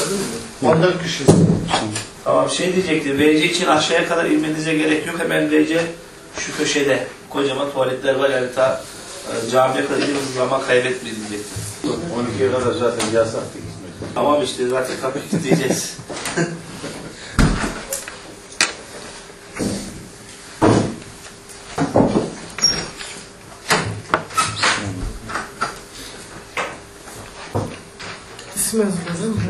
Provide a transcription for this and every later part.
değil mi? 14 kişi. Tamam, şey diyecektim. VC için aşağıya kadar inmenize gerek yok. Hemen VC şu köşede. Kocaman tuvaletler var yani ta camiye kadar indiğimiz zaman kaybetmeyin diyecektim. 12'ye kadar zaten yasaktı. Tamam işte zaten kapıyı kilitleyeceğiz. İsmi yazılır mı?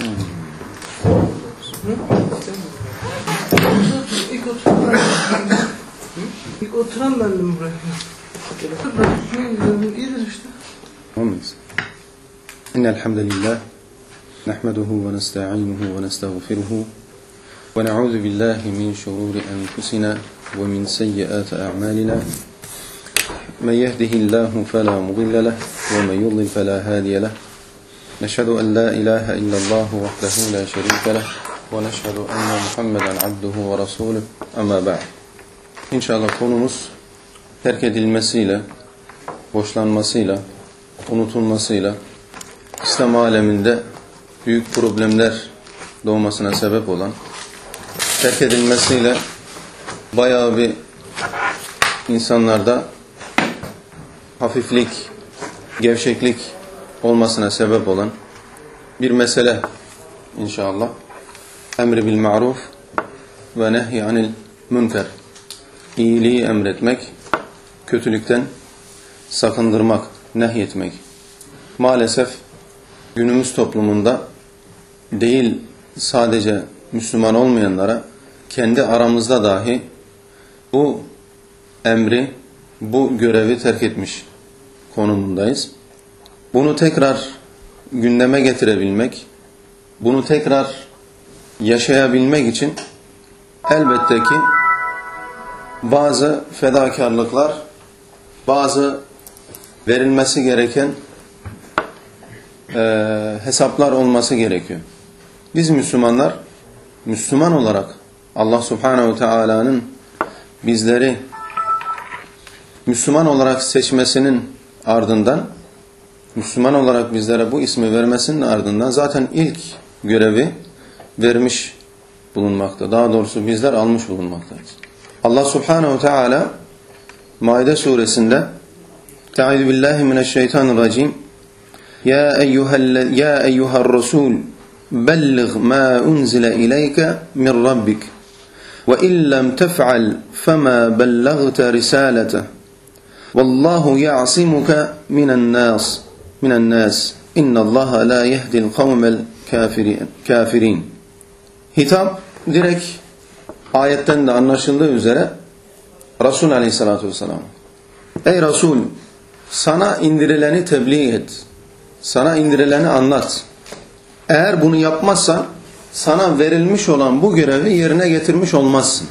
İlk oturan bendim buraya. İyidir işte. إن الحمد لله نحمده ونستعينه ونستغفره ونعوذ بالله من شرور أنفسنا ومن سيئات أعمالنا من يهده الله فلا مضل له ومن يضلل فلا هادي له نشهد أن لا إله إلا الله وحده لا شريك له ونشهد أن محمدا عبده ورسوله أما بعد. İnşallah konumuz terk edilmesiyle, boşlanmasıyla, unutulmasıyla İslam aleminde büyük problemler doğmasına sebep olan, terk edilmesiyle bayağı bir insanlarda hafiflik, gevşeklik olmasına sebep olan bir mesele inşallah. Emri bil ma'ruf ve nehy anil münker. İyiliği emretmek, kötülükten sakındırmak, nehyetmek. Maalesef günümüz toplumunda değil sadece Müslüman olmayanlara, kendi aramızda dahi bu emri, bu görevi terk etmiş konumundayız. Bunu tekrar gündeme getirebilmek, bunu tekrar yaşayabilmek için elbette ki bazı fedakarlıklar, bazı verilmesi gereken hesaplar olması gerekiyor. Biz Müslümanlar, Müslüman olarak Allah Subhanahu Teala'nın bizleri Müslüman olarak seçmesinin ardından, Müslüman olarak bizlere bu ismi vermesinin ardından zaten ilk görevi vermiş bulunmakta. Daha doğrusu bizler almış bulunmaktayız. Allah Subhanahu Teala Maide suresinde Estaizu billahi mineşşeytanirracim Ya eyyuhar Resul belligh ma unzile ileyke min rabbik ve illem tef'al fema bellagte risalete vallahu ya'simuka minen nas innallaha la yehdil kavmel kafirin. Hitap direkt ayetten de anlaşıldığı üzere Resul Aleyhisselatü Vesselam. Ey Resul, sana indirileni tebliğ et. Sana indirileni anlat. Eğer bunu yapmazsan sana verilmiş olan bu görevi yerine getirmiş olmazsın.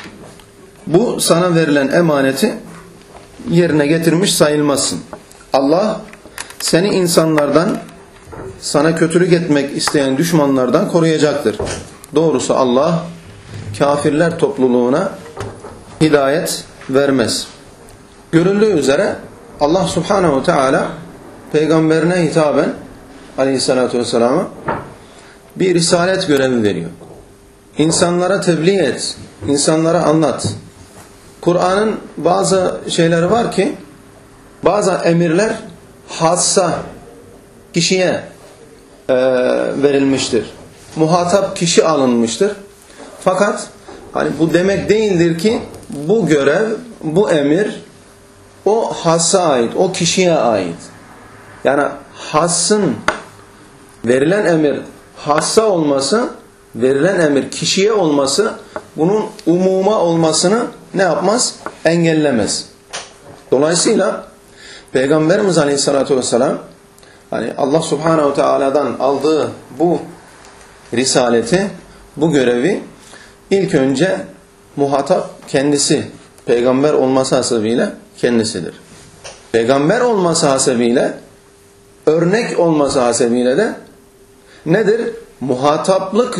Bu sana verilen emaneti yerine getirmiş sayılmazsın. Allah seni insanlardan, sana kötülük etmek isteyen düşmanlardan koruyacaktır. Doğrusu Allah kafirler topluluğuna hidayet vermez. Görüldüğü üzere Allah Subhanahu Teala peygamberine hitaben Aleyhisselatü Vesselam'a bir risalet görevi veriyor. İnsanlara tebliğ et, insanlara anlat. Kur'an'ın bazı şeyleri var ki, bazı emirler hassa kişiye verilmiştir. Muhatap kişi alınmıştır. Fakat hani bu demek değildir ki bu görev, bu emir o hassa ait, o kişiye ait. Yani hassın, verilen emir hassa olması, verilen emir kişiye olması bunun umuma olmasını ne yapmaz? Engellemez. Dolayısıyla Peygamberimiz Aleyhisselatü Vesselam hani Allah Subhanahu Teala'dan aldığı bu risaleti, bu görevi ilk önce muhatap kendisi, peygamber olması hasebiyle kendisidir. Peygamber olması hasebiyle, örnek olması hasebiyle de nedir? Muhataplık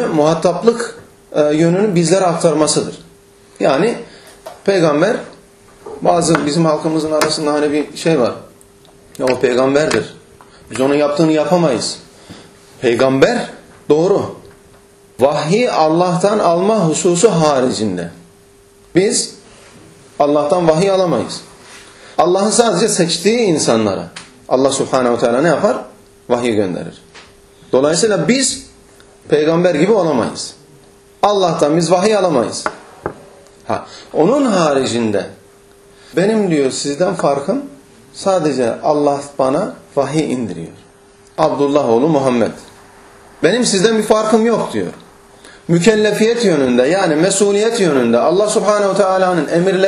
yönünü bizlere aktarmasıdır. Yani peygamber, bazı bizim halkımızın arasında hani bir şey var. Ya o peygamberdir. Biz onun yaptığını yapamayız. Peygamber Doğru. Vahyi Allah'tan alma hususu haricinde biz Allah'tan vahiy alamayız. Allah'ın sadece seçtiği insanlara Allah Subhanahu Teala ne yapar? Vahiy gönderir. Dolayısıyla biz peygamber gibi olamayız. Allah'tan biz vahiy alamayız. Onun haricinde benim diyor sizden farkım sadece Allah bana vahiy indiriyor. Abdullah oğlu Muhammed. Benim sizden bir farkım yok diyor. Mükellefiyet yönünde yani mesuliyet yönünde Allah Subhanahu Teala'nın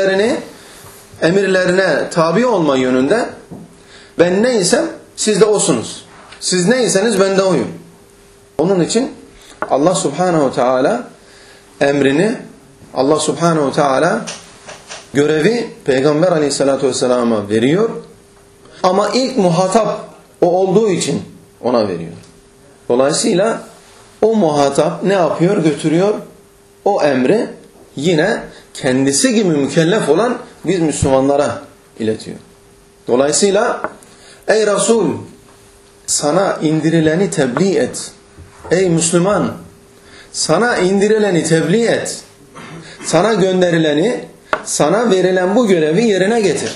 emirlerine tabi olma yönünde ben neysem siz de osunuz. Siz neyseniz ben de oyum. Onun için Allah Subhanahu Teala emrini, Allah Subhanahu Teala görevi Peygamber Aleyhisselatü Vesselam'a veriyor. Ama ilk muhatap o olduğu için ona veriyor. Dolayısıyla o muhatap ne yapıyor? Götürüyor o emri yine kendisi gibi mükellef olan biz Müslümanlara iletiyor. Dolayısıyla ey Resul sana indirileni tebliğ et. Ey Müslüman sana indirileni tebliğ et. Sana gönderileni, sana verilen bu görevi yerine getir.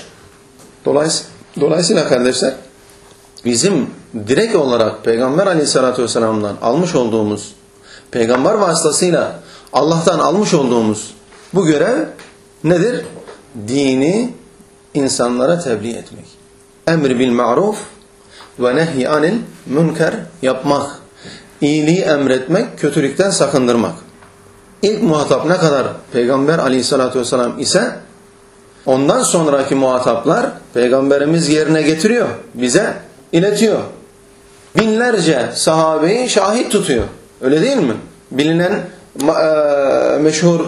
Dolayısıyla kardeşler bizim direkt olarak Peygamber Aleyhisselatü Vesselam'dan almış olduğumuz, Peygamber vasıtasıyla Allah'tan almış olduğumuz bu görev nedir? Dini insanlara tebliğ etmek. Emri bil ma'ruf ve nehy anil münker yapmak. İyiliği emretmek, kötülükten sakındırmak. İlk muhatap ne kadar Peygamber Aleyhisselatü Vesselam ise ondan sonraki muhataplar Peygamberimiz yerine getiriyor, bize iletiyor. Binlerce sahabeyi şahit tutuyor. Öyle değil mi? Bilinen, meşhur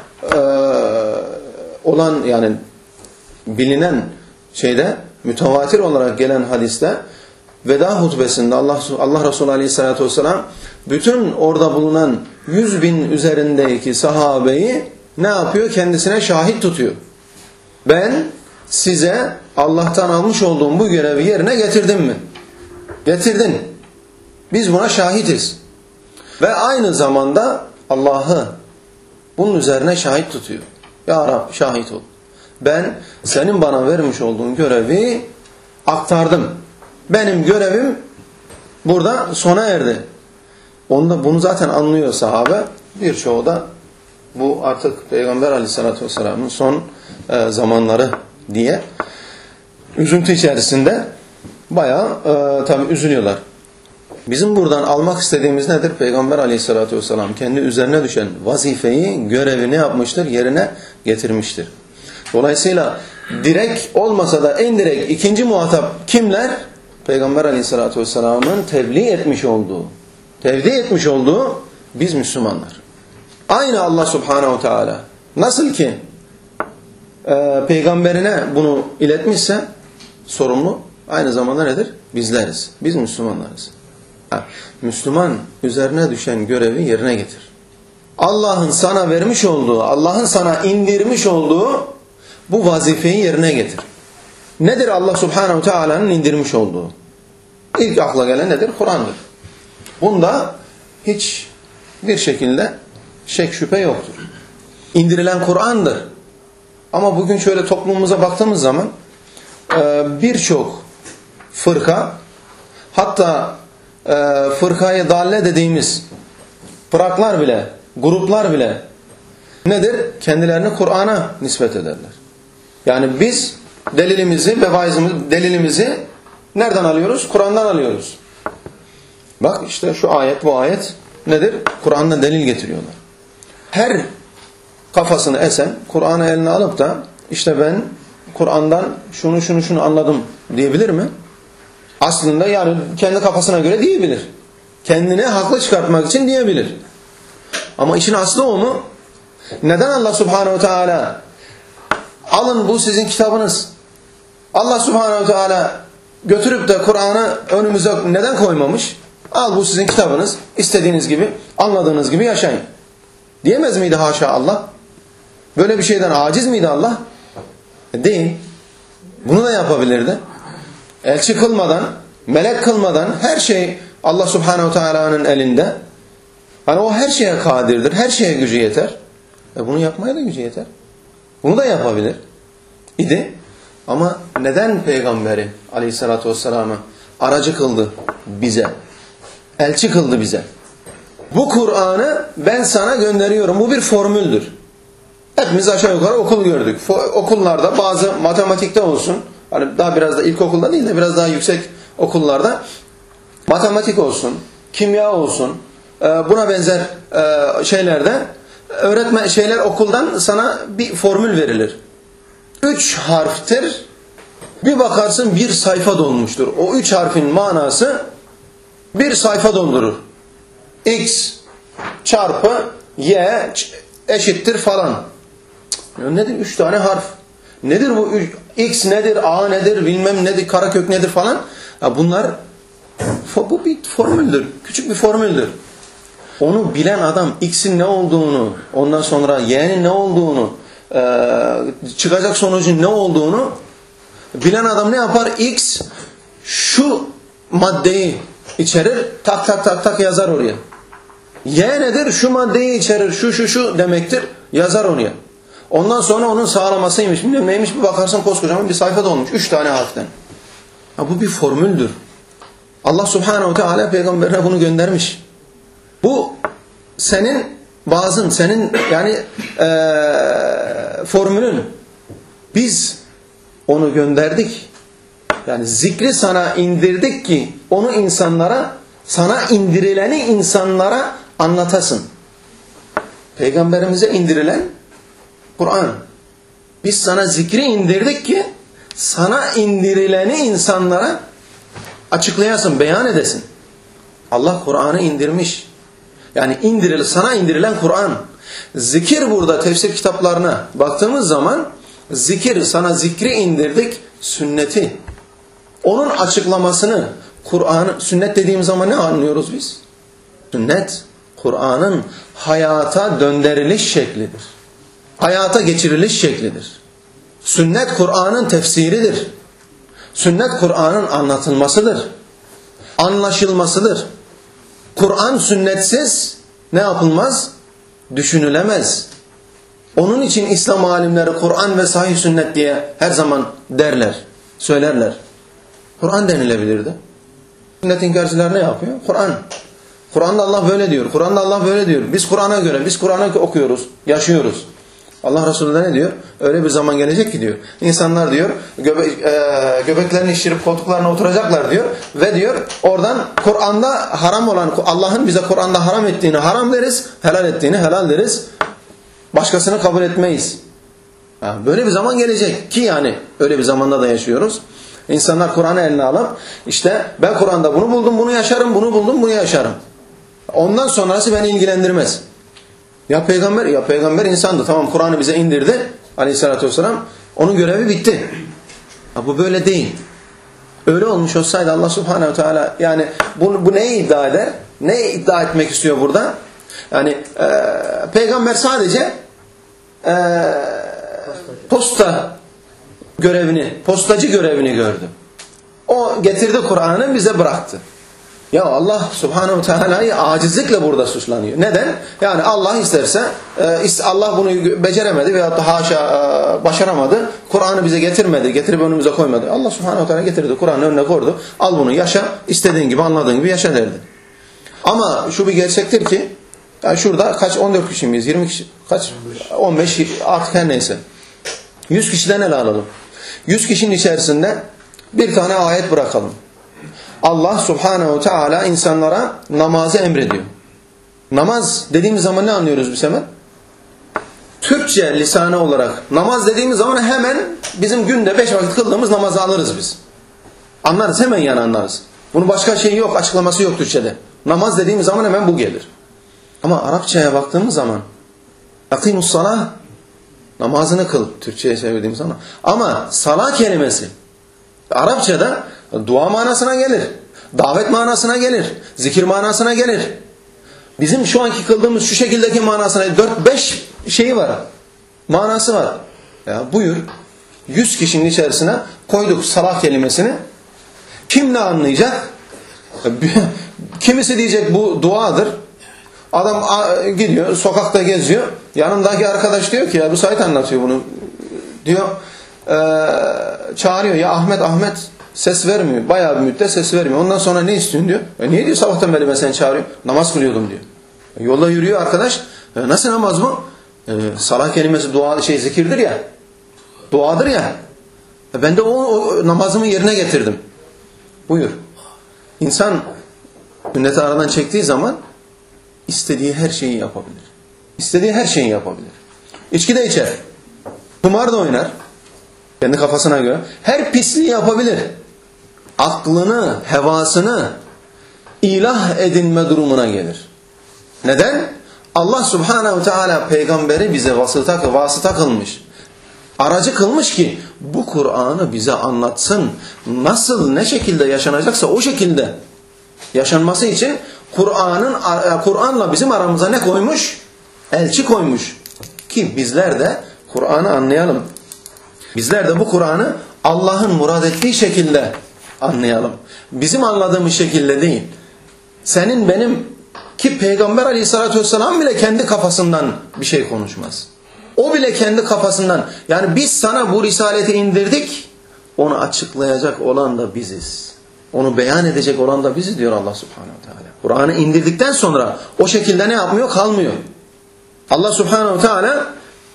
olan yani bilinen şeyde mütevatir olarak gelen hadiste veda hutbesinde Allah Resulü Aleyhisselatü Vesselam bütün orada bulunan 100.000 üzerindeki sahabeyi ne yapıyor? Kendisine şahit tutuyor. Ben size Allah'tan almış olduğum bu görevi yerine getirdim mi? Getirdin. Biz buna şahitiz. Ve aynı zamanda Allah'ı bunun üzerine şahit tutuyor. Ya Rab şahit ol. Ben senin bana vermiş olduğun görevi aktardım. Benim görevim burada sona erdi. Bunu zaten anlıyor sahabe. Birçoğu da bu artık Peygamber Aleyhisselatü Vesselam'ın son zamanları diye üzüntü içerisinde bayağı tabii üzülüyorlar. Bizim buradan almak istediğimiz nedir? Peygamber Aleyhisselatü Vesselam kendi üzerine düşen vazifeyi, görevi ne yapmıştır? Yerine getirmiştir. Dolayısıyla direkt olmasa da en direkt ikinci muhatap kimler? Peygamber Aleyhisselatü Vesselam'ın tebliğ etmiş olduğu biz Müslümanlar. Aynı Allah Subhanahu Teala nasıl ki peygamberine bunu iletmişse sorumlu aynı zamanda nedir? Bizleriz. Biz Müslümanlarız. Müslüman üzerine düşen görevi yerine getir. Allah'ın sana vermiş olduğu, Allah'ın sana indirmiş olduğu bu vazifeyi yerine getir. Nedir Allah Subhanahu Teala'nın indirmiş olduğu? İlk akla gelen nedir? Kur'an'dır. Bunda hiç bir şekilde şek şüphe yoktur. İndirilen Kur'an'dır. Ama bugün şöyle toplumumuza baktığımız zaman birçok fırka, hatta fırkayı dalle dediğimiz fıraklar bile, gruplar bile nedir? Kendilerini Kur'an'a nispet ederler. Yani biz delilimizi nereden alıyoruz? Kur'an'dan alıyoruz. Bak işte şu ayet, bu ayet nedir? Kur'an'dan delil getiriyorlar. Her kafasını esen Kur'an'ı eline alıp da işte ben Kur'an'dan şunu anladım diyebilir mi? Aslında yani kendi kafasına göre diyebilir. Kendine haklı çıkartmak için diyebilir. Ama işin aslı o mu? Neden Allah Subhanahu Teala alın bu sizin kitabınız. Allah Subhanahu Teala götürüp de Kur'an'ı önümüze neden koymamış? Al bu sizin kitabınız. İstediğiniz gibi, anladığınız gibi yaşayın. Diyemez miydi haşa Allah? Böyle bir şeyden aciz miydi Allah? Değil. Bunu da yapabilirdi. Elçi kılmadan, melek kılmadan her şey Allah Subhanahu Teala'nın elinde. Hani o her şeye kadirdir, her şeye gücü yeter. Bunu yapmaya da gücü yeter. Bunu da yapabilir idi. Ama neden Peygamberi Aleyhisselatü Vesselam'ı aracı kıldı bize? Elçi kıldı bize. Bu Kur'an'ı ben sana gönderiyorum. Bu bir formüldür. Hepimiz aşağı yukarı okul gördük. Okullarda bazı matematikte olsun, hani daha biraz da ilkokulda değil de biraz daha yüksek okullarda matematik olsun, kimya olsun, buna benzer şeylerde şeyler okuldan sana bir formül verilir. 3 harftir. Bir bakarsın bir sayfa dolmuştur. O 3 harfin manası bir sayfa doldurur. X çarpı Y eşittir falan. Ya nedir? 3 tane harf. Nedir bu? X nedir? A nedir? Bilmem nedir? Karakök nedir falan. Ya bunlar bu bir formüldür. Küçük bir formüldür. Onu bilen adam X'in ne olduğunu, ondan sonra Y'nin ne olduğunu, çıkacak sonucun ne olduğunu bilen adam ne yapar? X şu maddeyi içerir, tak tak tak tak yazar oraya. Y nedir? Şu maddeyi içerir, şu demektir, yazar oraya. Ondan sonra onun sağlamasıymış, bilmem neymiş, bir bakarsın koskocaman bir sayfa dolmuş, 3 tane harften. Ya bu bir formüldür. Allah Subhanahu Teala peygamberine bunu göndermiş. Bu senin bazın, senin yani formülün. Biz onu gönderdik. Yani zikri sana indirdik ki onu insanlara, sana indirileni insanlara anlatasın. Peygamberimize indirilen Kur'an. Biz sana zikri indirdik ki sana indirileni insanlara açıklayasın, beyan edesin. Allah Kur'an'ı indirmiş. Yani sana indirilen Kur'an. Zikir burada tefsir kitaplarına baktığımız zaman zikir, sana zikri indirdik, sünneti. Onun açıklamasını, sünnet dediğimiz zaman ne anlıyoruz biz? Sünnet, Kur'an'ın hayata döndürülüş şeklidir. Hayata geçiriliş şeklidir. Sünnet, Kur'an'ın tefsiridir. Sünnet, Kur'an'ın anlatılmasıdır. Anlaşılmasıdır. Kur'an sünnetsiz ne yapılmaz? Düşünülemez. Onun için İslam alimleri Kur'an ve sahih sünnet diye her zaman derler, söylerler. Kur'an denilebilirdi. Sünnet inkarcılar ne yapıyor? Kur'an. Kur'an'da Allah böyle diyor. Kur'an'da Allah böyle diyor. Biz Kur'an'a göre, biz Kur'an'ı okuyoruz, yaşıyoruz. Allah Resulü de ne diyor? Öyle bir zaman gelecek ki diyor. İnsanlar diyor göbeklerini şişirip koltuklarına oturacaklar diyor. Ve diyor oradan Kur'an'da haram olan, Allah'ın bize Kur'an'da haram ettiğini haram deriz, helal ettiğini helal deriz. Başkasını kabul etmeyiz. Böyle bir zaman gelecek ki yani öyle bir zamanda da yaşıyoruz. İnsanlar Kur'an'ı eline alıp işte ben Kur'an'da bunu buldum, bunu yaşarım, bunu buldum, bunu yaşarım. Ondan sonrası beni ilgilendirmez. Ya peygamber insandı. Tamam, Kur'an'ı bize indirdi Aleyhisselatü Vesselam. Onun görevi bitti. Bu böyle değil. Öyle olmuş olsaydı Allah Subhanahu Teala yani bu neyi iddia eder? Ne iddia etmek istiyor burada? Yani peygamber sadece postacı görevini gördü. O getirdi Kur'an'ı bize bıraktı. Ya Allah Subhanahu Teala'yı acizlikle burada suçlanıyor. Neden? Yani Allah isterse Allah bunu beceremedi veyahut da haşa başaramadı. Kur'an'ı bize getirmedi. Getirip önümüze koymadı. Allah Subhanahu Teala getirdi. Kur'an'ı önüne koydu. Al bunu yaşa. İstediğin gibi, anladığın gibi yaşa derdi. Ama şu bir gerçektir ki yani şurada kaç 14 kişi miyiz? 20 kişi kaç? 15 artık her neyse. 100 kişiden ele alalım. 100 kişinin içerisinde bir tane ayet bırakalım. Allah Subhanahu Teala insanlara namazı emrediyor. Namaz dediğimiz zaman ne anlıyoruz biz hemen? Türkçe lisanı olarak namaz dediğimiz zaman hemen bizim günde 5 vakit kıldığımız namazı alırız biz. Anlarız, hemen yani anlarız. Bunun başka şeyi yok, açıklaması yok Türkçe'de. Namaz dediğimiz zaman hemen bu gelir. Ama Arapçaya baktığımız zaman akimus salah, namazını kıl Türkçe'ye söylediğimiz zaman. Ama salah kelimesi Arapçada dua manasına gelir. Davet manasına gelir. Zikir manasına gelir. Bizim şu anki kıldığımız şu şekildeki manasına 4-5 şeyi var. Manası var. Ya buyur. 100 kişinin içerisine koyduk salah kelimesini. Kim ne anlayacak? Kimisi diyecek bu duadır. Adam gidiyor, sokakta geziyor. Yanındaki arkadaş diyor ki, ya bu Said anlatıyor bunu. Diyor, çağırıyor, ya Ahmet ses vermiyor. Bayağı bir müddet ses vermiyor. Ondan sonra ne istiyorsun diyor. Niye diyor sabahtan beri ben seni çağırıyorum? Namaz kılıyordum diyor. Yolda yürüyor arkadaş. Nasıl namaz bu? Salah kelimesi dua zikirdir ya. Duadır ya. Ben de o namazımı yerine getirdim. Buyur. İnsan sünneti aradan çektiği zaman istediği her şeyi yapabilir. İstediği her şeyi yapabilir. İçki de içer. Kumar da oynar. Kendi kafasına göre. Her pisliği yapabilir. Aklını, hevasını ilah edinme durumuna gelir. Neden? Allah Subhanahu Teala peygamberi bize vasıta kılmış. Aracı kılmış ki bu Kur'an'ı bize anlatsın. Nasıl, ne şekilde yaşanacaksa o şekilde yaşanması için Kur'an'la bizim aramıza ne koymuş? Elçi koymuş. Ki bizler de Kur'an'ı anlayalım. Bizler de bu Kur'an'ı Allah'ın murad ettiği şekilde anlayalım. Bizim anladığımız şekilde değil. Senin benim ki Peygamber Aleyhisselatü Vesselam bile kendi kafasından bir şey konuşmaz. O bile kendi kafasından. Yani biz sana bu risaleti indirdik. Onu açıklayacak olan da biziz. Onu beyan edecek olan da biziz diyor Allah Subhanahu Teala. Kur'an'ı indirdikten sonra o şekilde ne yapmıyor? Kalmıyor. Allah Subhanahu Teala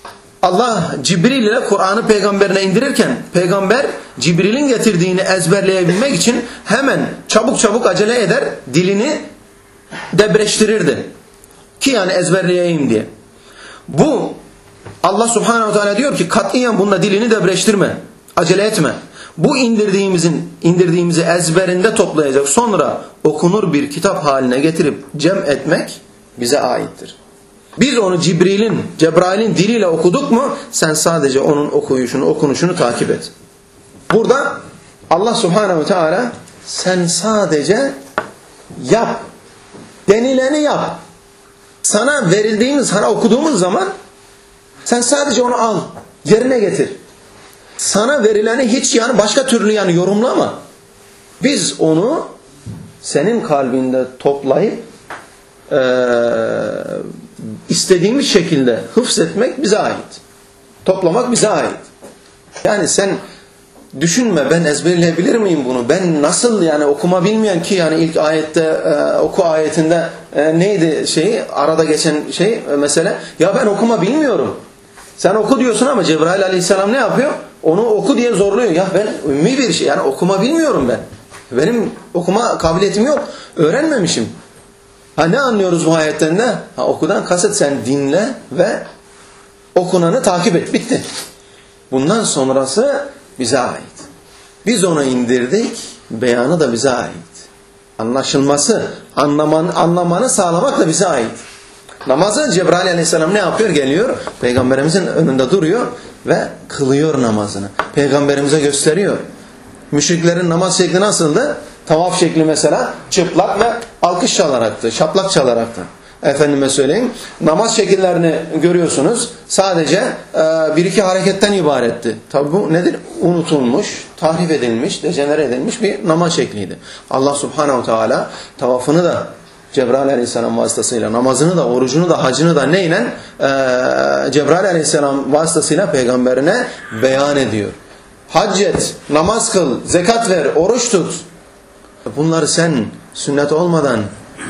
Cibril ile Kur'an'ı peygamberine indirirken peygamber Cibril'in getirdiğini ezberleyebilmek için hemen çabuk acele eder, dilini debreştirirdi. Ki yani ezberleyeyim diye. Bu Allah Subhanahu Teala diyor ki katiyen bunda dilini debreştirme, acele etme. Bu indirdiğimizi ezberinde toplayacak, sonra okunur bir kitap haline getirip cem etmek bize aittir. Biz onu Cebrail'in diliyle okuduk mu sen sadece onun okunuşunu takip et. Burada Allah Subhanahu Teala sen sadece yap, denileni yap. Sana sana okuduğumuz zaman sen sadece onu al, yerine getir. Sana verileni hiç başka türlü yorumlama. Biz onu senin kalbinde toplayıp istediğimiz şekilde hıfzetmek bize ait. Toplamak bize ait. Yani sen düşünme ben ezberleyebilir miyim bunu? Ben nasıl okuma bilmeyen ki ilk ayette oku ayetinde neydi arada geçen mesele? Ya ben okuma bilmiyorum. Sen oku diyorsun ama Cebrail Aleyhisselam ne yapıyor? Onu oku diye zorluyor. Ya ben ümmi bir okuma bilmiyorum ben. Benim okuma kabiliyetim yok. Öğrenmemişim. Ne anlıyoruz bu ayetten de? Okudan kasıt sen dinle ve okunanı takip et. Bitti. Bundan sonrası bize ait. Biz onu indirdik. Beyanı da bize ait. Anlaşılması, anlamanı sağlamak da bize ait. Namazı Cebrail Aleyhisselam ne yapıyor? Geliyor. Peygamberimizin önünde duruyor ve kılıyor namazını. Peygamberimize gösteriyor. Müşriklerin namaz şekli nasıldı? Tavaf şekli mesela çıplak ve alkış çalaraktı, şaplak çalaraktı. Efendime söyleyeyim. Namaz şekillerini görüyorsunuz. Sadece bir iki hareketten ibaretti. Tabi bu nedir? Unutulmuş, tahrif edilmiş, dejenere edilmiş bir namaz şekliydi. Allah Subhanahu Teala tavafını da Cebrail Aleyhisselam vasıtasıyla, namazını da, orucunu da, hacını da neyle? Cebrail Aleyhisselam vasıtasıyla peygamberine beyan ediyor. Hac et, namaz kıl, zekat ver, oruç tut. Bunları sen sünnet olmadan,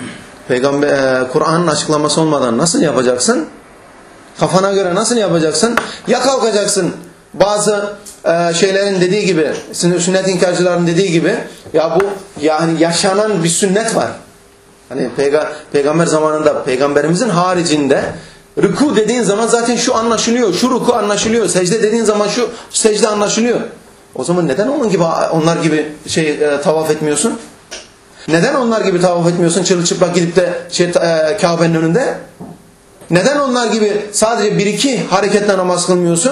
Kur'an'ın açıklaması olmadan nasıl yapacaksın? Kafana göre nasıl yapacaksın? Ya kalkacaksın bazı şeylerin dediği gibi, sünnet inkarcıların dediği gibi, ya bu yaşanan bir sünnet var. Peygamber zamanında, peygamberimizin haricinde rükû dediğin zaman zaten şu anlaşılıyor, şu rükû anlaşılıyor, secde dediğin zaman şu secde anlaşılıyor. O zaman neden onlar gibi tavaf etmiyorsun? Neden onlar gibi tavaf etmiyorsun? Çırılçıplak gidip de Kabe'nin önünde? Neden onlar gibi sadece bir iki hareketle namaz kılmıyorsun?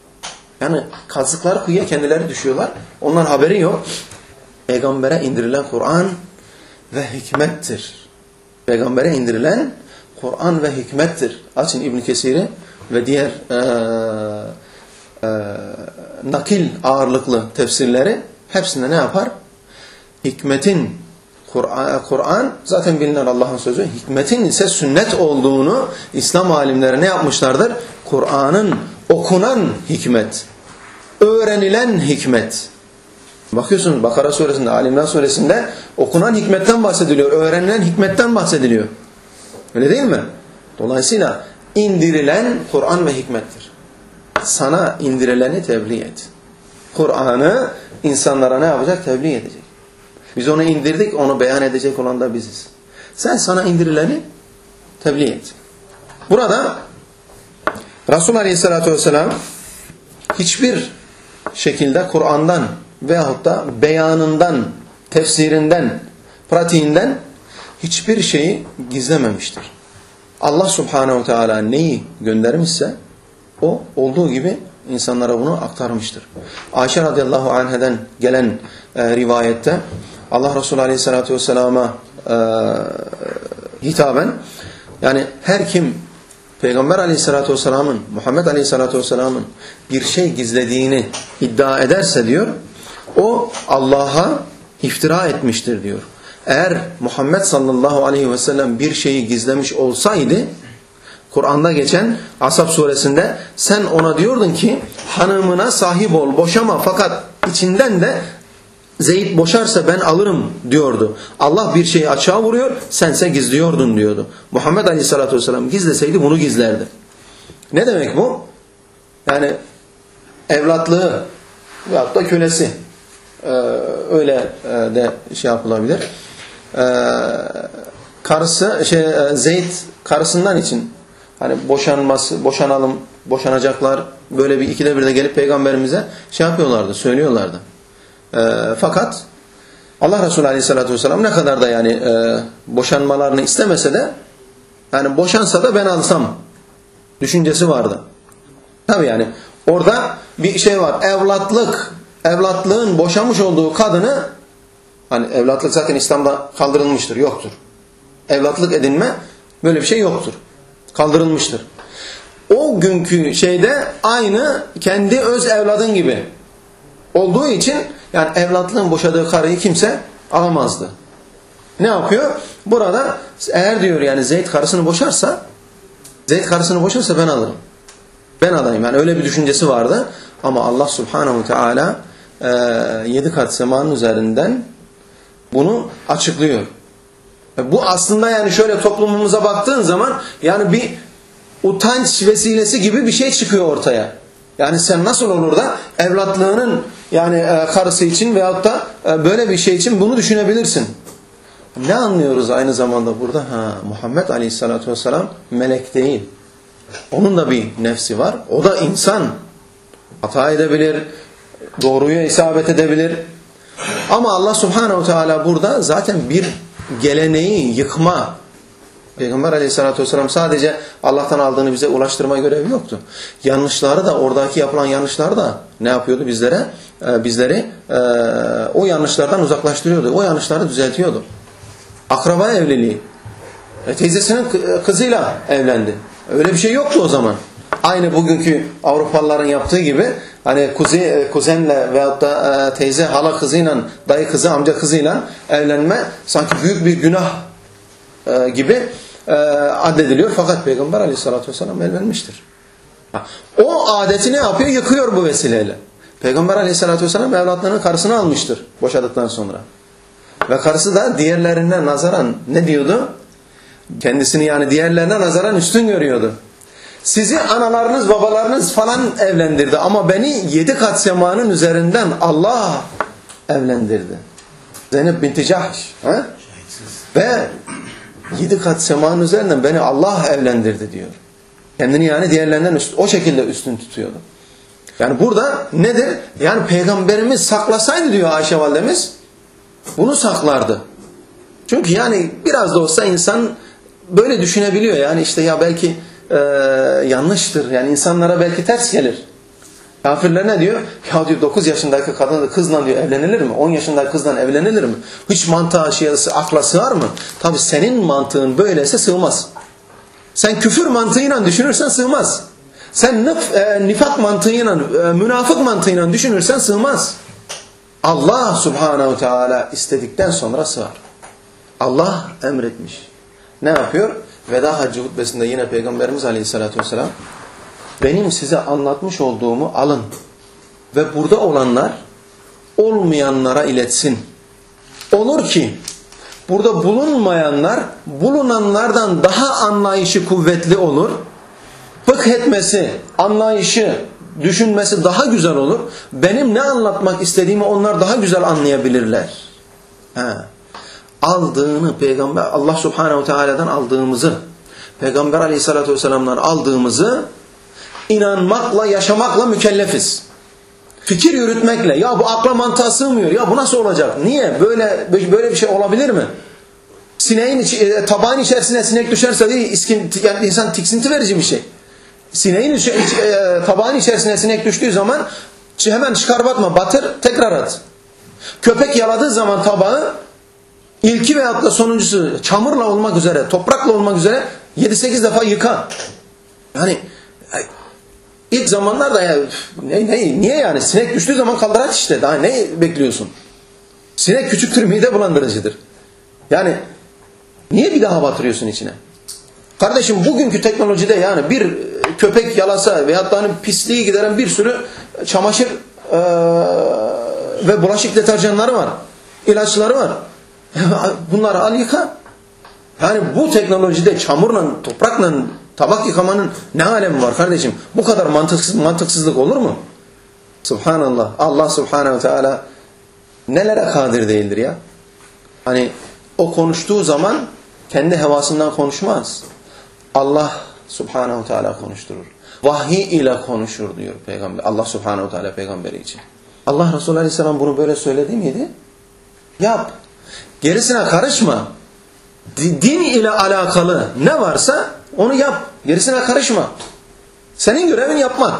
Kazıklar kuyuya kendileri düşüyorlar. Onların haberi yok. Peygambere indirilen Kur'an ve hikmettir. Peygambere indirilen Kur'an ve hikmettir. Açın İbn Kesir'i ve diğer nakil ağırlıklı tefsirleri hepsinde ne yapar? Hikmetin, Kur'an zaten bilinen Allah'ın sözü. Hikmetin ise sünnet olduğunu İslam alimleri ne yapmışlardır? Kur'an'ın okunan hikmet, öğrenilen hikmet. Bakıyorsunuz Bakara suresinde, Ali İmran suresinde okunan hikmetten bahsediliyor, öğrenilen hikmetten bahsediliyor. Öyle değil mi? Dolayısıyla indirilen Kur'an ve hikmettir. Sana indirileni tebliğ et. Kur'an'ı insanlara ne yapacak? Tebliğ edecek. Biz onu indirdik, onu beyan edecek olan da biziz. Sen sana indirileni tebliğ et. Burada Resulullah Aleyhisselatü Vesselam hiçbir şekilde Kur'an'dan veyahut da beyanından, tefsirinden, pratiğinden hiçbir şeyi gizlememiştir. Allah Subhanahu Teala neyi göndermişse o olduğu gibi insanlara bunu aktarmıştır. Ayşe radıyallahu anh'den gelen rivayette Allah Resulü Aleyhisselatü Vesselam'a hitaben, yani her kim Peygamber Aleyhisselatü Vesselam'ın, Muhammed Aleyhisselatü Vesselam'ın bir şey gizlediğini iddia ederse diyor, o Allah'a iftira etmiştir diyor. Eğer Muhammed sallallahu aleyhi ve sellem bir şeyi gizlemiş olsaydı, Kur'an'da geçen Ashab suresinde sen ona diyordun ki hanımına sahip ol, boşama, fakat içinden de Zeyd boşarsa ben alırım diyordu. Allah bir şeyi açığa vuruyor, sense gizliyordun diyordu. Muhammed Aleyhisselatü Vesselam gizleseydi bunu gizlerdi. Ne demek bu? Yani evlatlığı veyahut da kölesi, öyle de şey yapılabilir. Karısı Zeyd karısından için hani boşanalım, boşanacaklar, böyle bir ikide bir de gelip peygamberimize şey yapıyorlardı, söylüyorlardı. Fakat Allah Resulü Aleyhisselatü Vesselam ne kadar da yani boşanmalarını istemese de, yani boşansa da ben alsam düşüncesi vardı. Tabii yani orada bir şey var. Evlatlığın boşamış olduğu kadını, hani evlatlık zaten İslam'da kaldırılmıştır, yoktur. Evlatlık edinme böyle bir şey yoktur. Kaldırılmıştır. O günkü şeyde aynı kendi öz evladın gibi olduğu için yani evlatlığın boşadığı karıyı kimse alamazdı. Ne yapıyor? Burada eğer diyor yani Zeyd karısını boşarsa ben alırım. Ben alayım. Yani öyle bir düşüncesi vardı. Ama Allah Subhanahu Teala 7 kat semanın üzerinden bunu açıklıyor. Bu aslında yani şöyle toplumumuza baktığın zaman yani bir utanç vesilesi gibi bir şey çıkıyor ortaya. Yani sen nasıl olur da evlatlığının yani karısı için veyahut da böyle bir şey için bunu düşünebilirsin. Ne anlıyoruz aynı zamanda burada? Muhammed Aleyhisselatü Vesselam melek değil. Onun da bir nefsi var. O da insan. Hata edebilir, doğruya isabet edebilir. Ama Allah Subhanahu Teala burada zaten bir geleneği yıkma. Peygamber Aleyhisselatü Vesselam sadece Allah'tan aldığını bize ulaştırma görevi yoktu. Yanlışları da, oradaki yapılan yanlışları da ne yapıyordu bizleri o yanlışlardan uzaklaştırıyordu. O yanlışları düzeltiyordu. Akraba evliliği. Teyzesinin kızıyla evlendi. Öyle bir şey yoktu o zaman. Aynı bugünkü Avrupalıların yaptığı gibi hani kuzenle veyahut da teyze hala kızıyla, dayı kızı, amca kızıyla evlenme sanki büyük bir günah gibi addediliyor. Fakat Peygamber Aleyhisselatü Vesselam evlenmiştir. O adeti ne yapıyor? Yıkıyor bu vesileyle. Peygamber Aleyhisselatü Vesselam evlatlarının karısını almıştır boşadıktan sonra. Ve karısı da diğerlerine nazaran ne diyordu? Kendisini yani diğerlerine nazaran üstün görüyordu. Sizi analarınız, babalarınız falan evlendirdi ama beni 7 kat semanın üzerinden Allah evlendirdi. Zeynep binti Cahş. Ve 7 kat semanın üzerinden beni Allah evlendirdi diyor. Kendini yani diğerlerinden o şekilde üstün tutuyordu. Yani burada nedir? Yani Peygamberimiz saklasaydı diyor Ayşe validemiz, bunu saklardı. Çünkü yani biraz da olsa insan böyle düşünebiliyor. Yani işte ya belki yanlıştır. Yani insanlara belki ters gelir. Kafirler ne diyor? Ya diyor 9 yaşındaki kızla diyor evlenilir mi? 10 yaşındaki kızla evlenilir mi? Hiç mantığa akla sığar mı? Tabii senin mantığın böyleyse sığmaz. Sen küfür mantığıyla düşünürsen sığmaz. Sen nifak mantığıyla, münafık mantığıyla düşünürsen sığmaz. Allah Subhanahu Teala istedikten sonra sığar. Allah emretmiş. Ne yapıyor? Veda Haccı hutbesinde yine Peygamberimiz Aleyhisselatü Vesselam benim size anlatmış olduğumu alın ve burada olanlar olmayanlara iletsin. Olur ki burada bulunmayanlar bulunanlardan daha anlayışı kuvvetli olur. Fıkh etmesi, anlayışı, düşünmesi daha güzel olur. Benim ne anlatmak istediğimi onlar daha güzel anlayabilirler. Aldığını Peygamber Allah Subhanahu Teala'dan aldığımızı, Peygamber Aleyhisselatü Vesselam'dan aldığımızı inanmakla, yaşamakla mükellefiz. Fikir yürütmekle, ya bu akla mantığa sığmıyor, ya bu nasıl olacak? Niye? Böyle bir şey olabilir mi? Tabağın içerisine sinek düşerse yani insan tiksinti verici bir şey. Tabağın içerisine sinek düştüğü zaman hemen çıkar batma, batır, tekrar at. Köpek yaladığı zaman tabağı ilki veyahut da sonuncusu çamurla olmak üzere, toprakla olmak üzere 7-8 defa yıka. Yani ilk zamanlarda ya niye yani? Sinek düştüğü zaman kaldır at işte. Daha ne bekliyorsun? Sinek küçüktür, mide bulandırıcıdır. Yani niye bir daha batırıyorsun içine? Kardeşim bugünkü teknolojide yani bir köpek yalasa veyahut da hani pisliği gideren bir sürü çamaşır ve bulaşık deterjanları var. İlaçları var. Bunları al yıka. Yani bu teknolojide çamurla, toprakla tabak yıkamanın ne alemi var kardeşim? Bu kadar mantıksızlık olur mu? Subhanallah. Allah Subhanahu Teala nelere kadir değildir ya? Hani o konuştuğu zaman kendi hevasından konuşmaz. Allah Subhanahu Teala konuşturur. Vahiy ile konuşur diyor Peygamber. Allah Subhanahu Teala peygamberi için. Allah Resulü Aleyhisselam bunu böyle söyledi miydi? Yap. Gerisine karışma. Din ile alakalı ne varsa onu yap. Gerisine karışma. Senin görevin yapmak.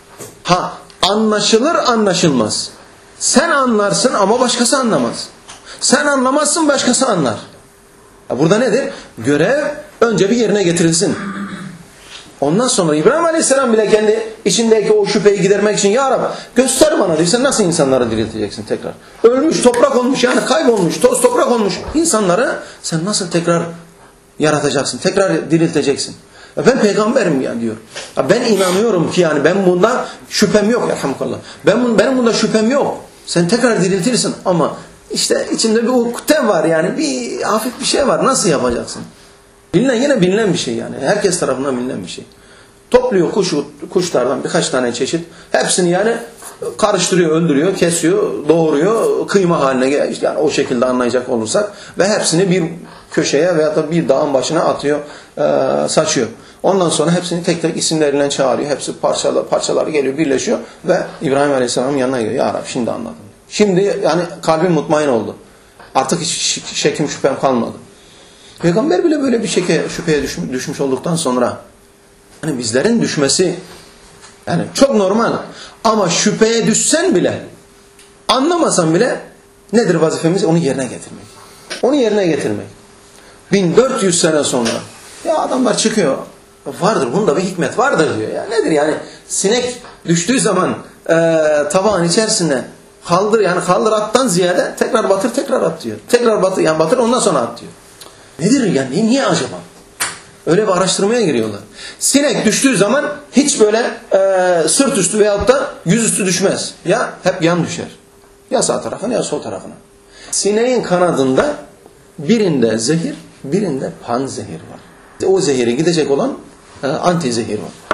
Anlaşılır anlaşılmaz. Sen anlarsın ama başkası anlamaz. Sen anlamazsın, başkası anlar. Burada nedir? Görev önce bir yerine getirilsin. Ondan sonra İbrahim Aleyhisselam bile kendi içindeki o şüpheyi gidermek için ya Rabbi göster bana diyor. Sen nasıl insanları dirilteceksin tekrar? Ölmüş, toprak olmuş yani kaybolmuş, toz toprak olmuş insanları sen nasıl tekrar yaratacaksın? Tekrar dirilteceksin. Ben peygamberim ya diyor. Ben inanıyorum ki yani ben bunda şüphem yok. Elhamdülillah. Benim bunda şüphem yok. Sen tekrar diriltirsin ama işte içinde bir ukde var yani bir hafif bir şey var. Nasıl yapacaksın? Yine bilinen bir şey yani. Herkes tarafından bilinen bir şey. Topluyor kuşlardan birkaç tane çeşit. Hepsini yani karıştırıyor, öldürüyor, kesiyor, doğuruyor, kıyma haline yani o şekilde anlayacak olursak ve hepsini bir köşeye veya da bir dağın başına atıyor, saçıyor. Ondan sonra hepsini tek tek isimleriyle çağırıyor. Hepsi parçaları geliyor, birleşiyor ve İbrahim Aleyhisselam'ın yanına gidiyor. Ya Rabbi şimdi anladım. Şimdi yani kalbim mutmain oldu. Artık hiç şekim şüphem kalmadı. Peygamber bile böyle bir şüpheye düşmüş olduktan sonra hani bizlerin düşmesi yani çok normal. Ama şüpheye düşsen bile anlamasan bile nedir vazifemiz? Onu yerine getirmek. Onu yerine getirmek. 1400 sene sonra ya adamlar çıkıyor. Vardır bunda bir hikmet vardır diyor. Ya nedir yani sinek düştüğü zaman tabağın içerisinde kaldır attan ziyade tekrar batır tekrar at diyor. Tekrar batır ondan sonra at diyor. Nedir yani niye acaba? Öyle bir araştırmaya giriyorlar. Sinek düştüğü zaman hiç böyle sırt üstü veyahut da yüzüstü düşmez. Ya hep yan düşer. Ya sağ tarafına ya sol tarafına. Sineğin kanadında birinde zehir, birinde panzehir var. O zehiri gidecek olan anti zehir var.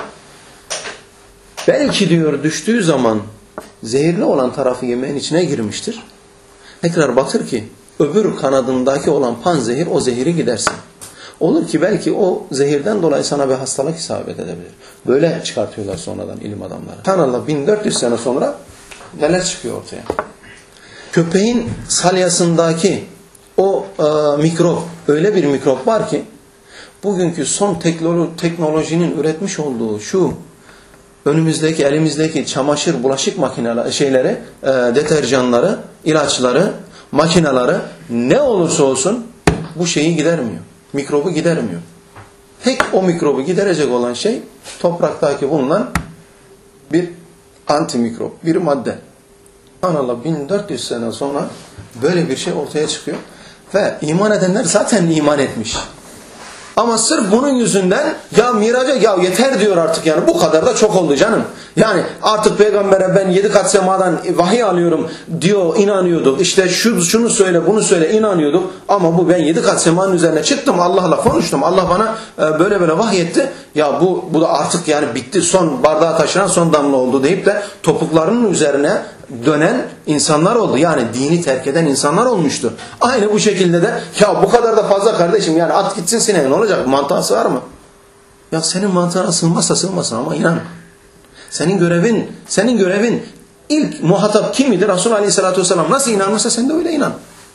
Belki diyor düştüğü zaman zehirli olan tarafı yemeğin içine girmiştir. Tekrar batır ki öbür kanadındaki olan panzehir o zehiri gidersin. Olur ki belki o zehirden dolayı sana bir hastalık isabet edebilir. Böyle çıkartıyorlar sonradan ilim adamları. Subhanallah 1400 sene sonra neler çıkıyor ortaya. Köpeğin salyasındaki o mikrop öyle bir mikrop var ki bugünkü son teknolojinin üretmiş olduğu şu önümüzdeki elimizdeki çamaşır bulaşık makineleri, deterjanları, ilaçları, makineleri ne olursa olsun bu şeyi gidermiyor. Mikrobu gidermiyor. Tek o mikrobu giderecek olan şey topraktaki bulunan bir antimikrop, bir madde. Allah 1400 sene sonra böyle bir şey ortaya çıkıyor. Ve iman edenler zaten iman etmiş. Ama sırf bunun yüzünden ya miraca ya yeter diyor artık, yani bu kadar da çok oldu canım. Yani artık peygambere ben 7 kat semadan vahiy alıyorum diyor, inanıyorduk. İşte şunu söyle bunu söyle inanıyorduk. Ama bu ben 7 kat semanın üzerine çıktım, Allah'la konuştum. Allah bana böyle böyle vahyetti. Ya bu da artık yani bitti, son bardağa taşıran son damla oldu deyip de topuklarının üzerine dönen insanlar oldu. Yani dini terk eden insanlar olmuştu. Aynı bu şekilde de ya bu kadar da fazla kardeşim, yani at gitsin sineğe, ne olacak, mantığı var mı? Ya senin mantığına sığmazsa sığmasın ama inan. Senin görevin ilk muhatap kim idi? Resulullah Aleyhisselatü Vesselam nasıl inanmışsa sen de öyle inan.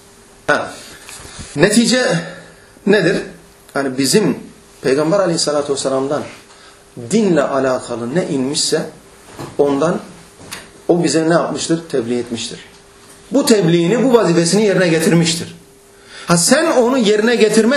Netice nedir? Yani bizim Peygamber Aleyhisselatü Vesselam'dan dinle alakalı ne inmişse ondan o bize ne yapmıştır? Tebliğ etmiştir. Bu tebliğini, bu vazifesini yerine getirmiştir. Sen onu yerine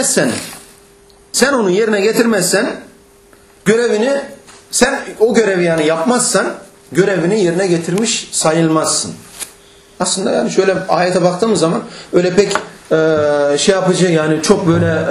getirmezsen görevini, sen o görevi yani yapmazsan görevini yerine getirmiş sayılmazsın. Aslında yani şöyle ayete baktığımız zaman öyle pek şey yapıcı, yani çok böyle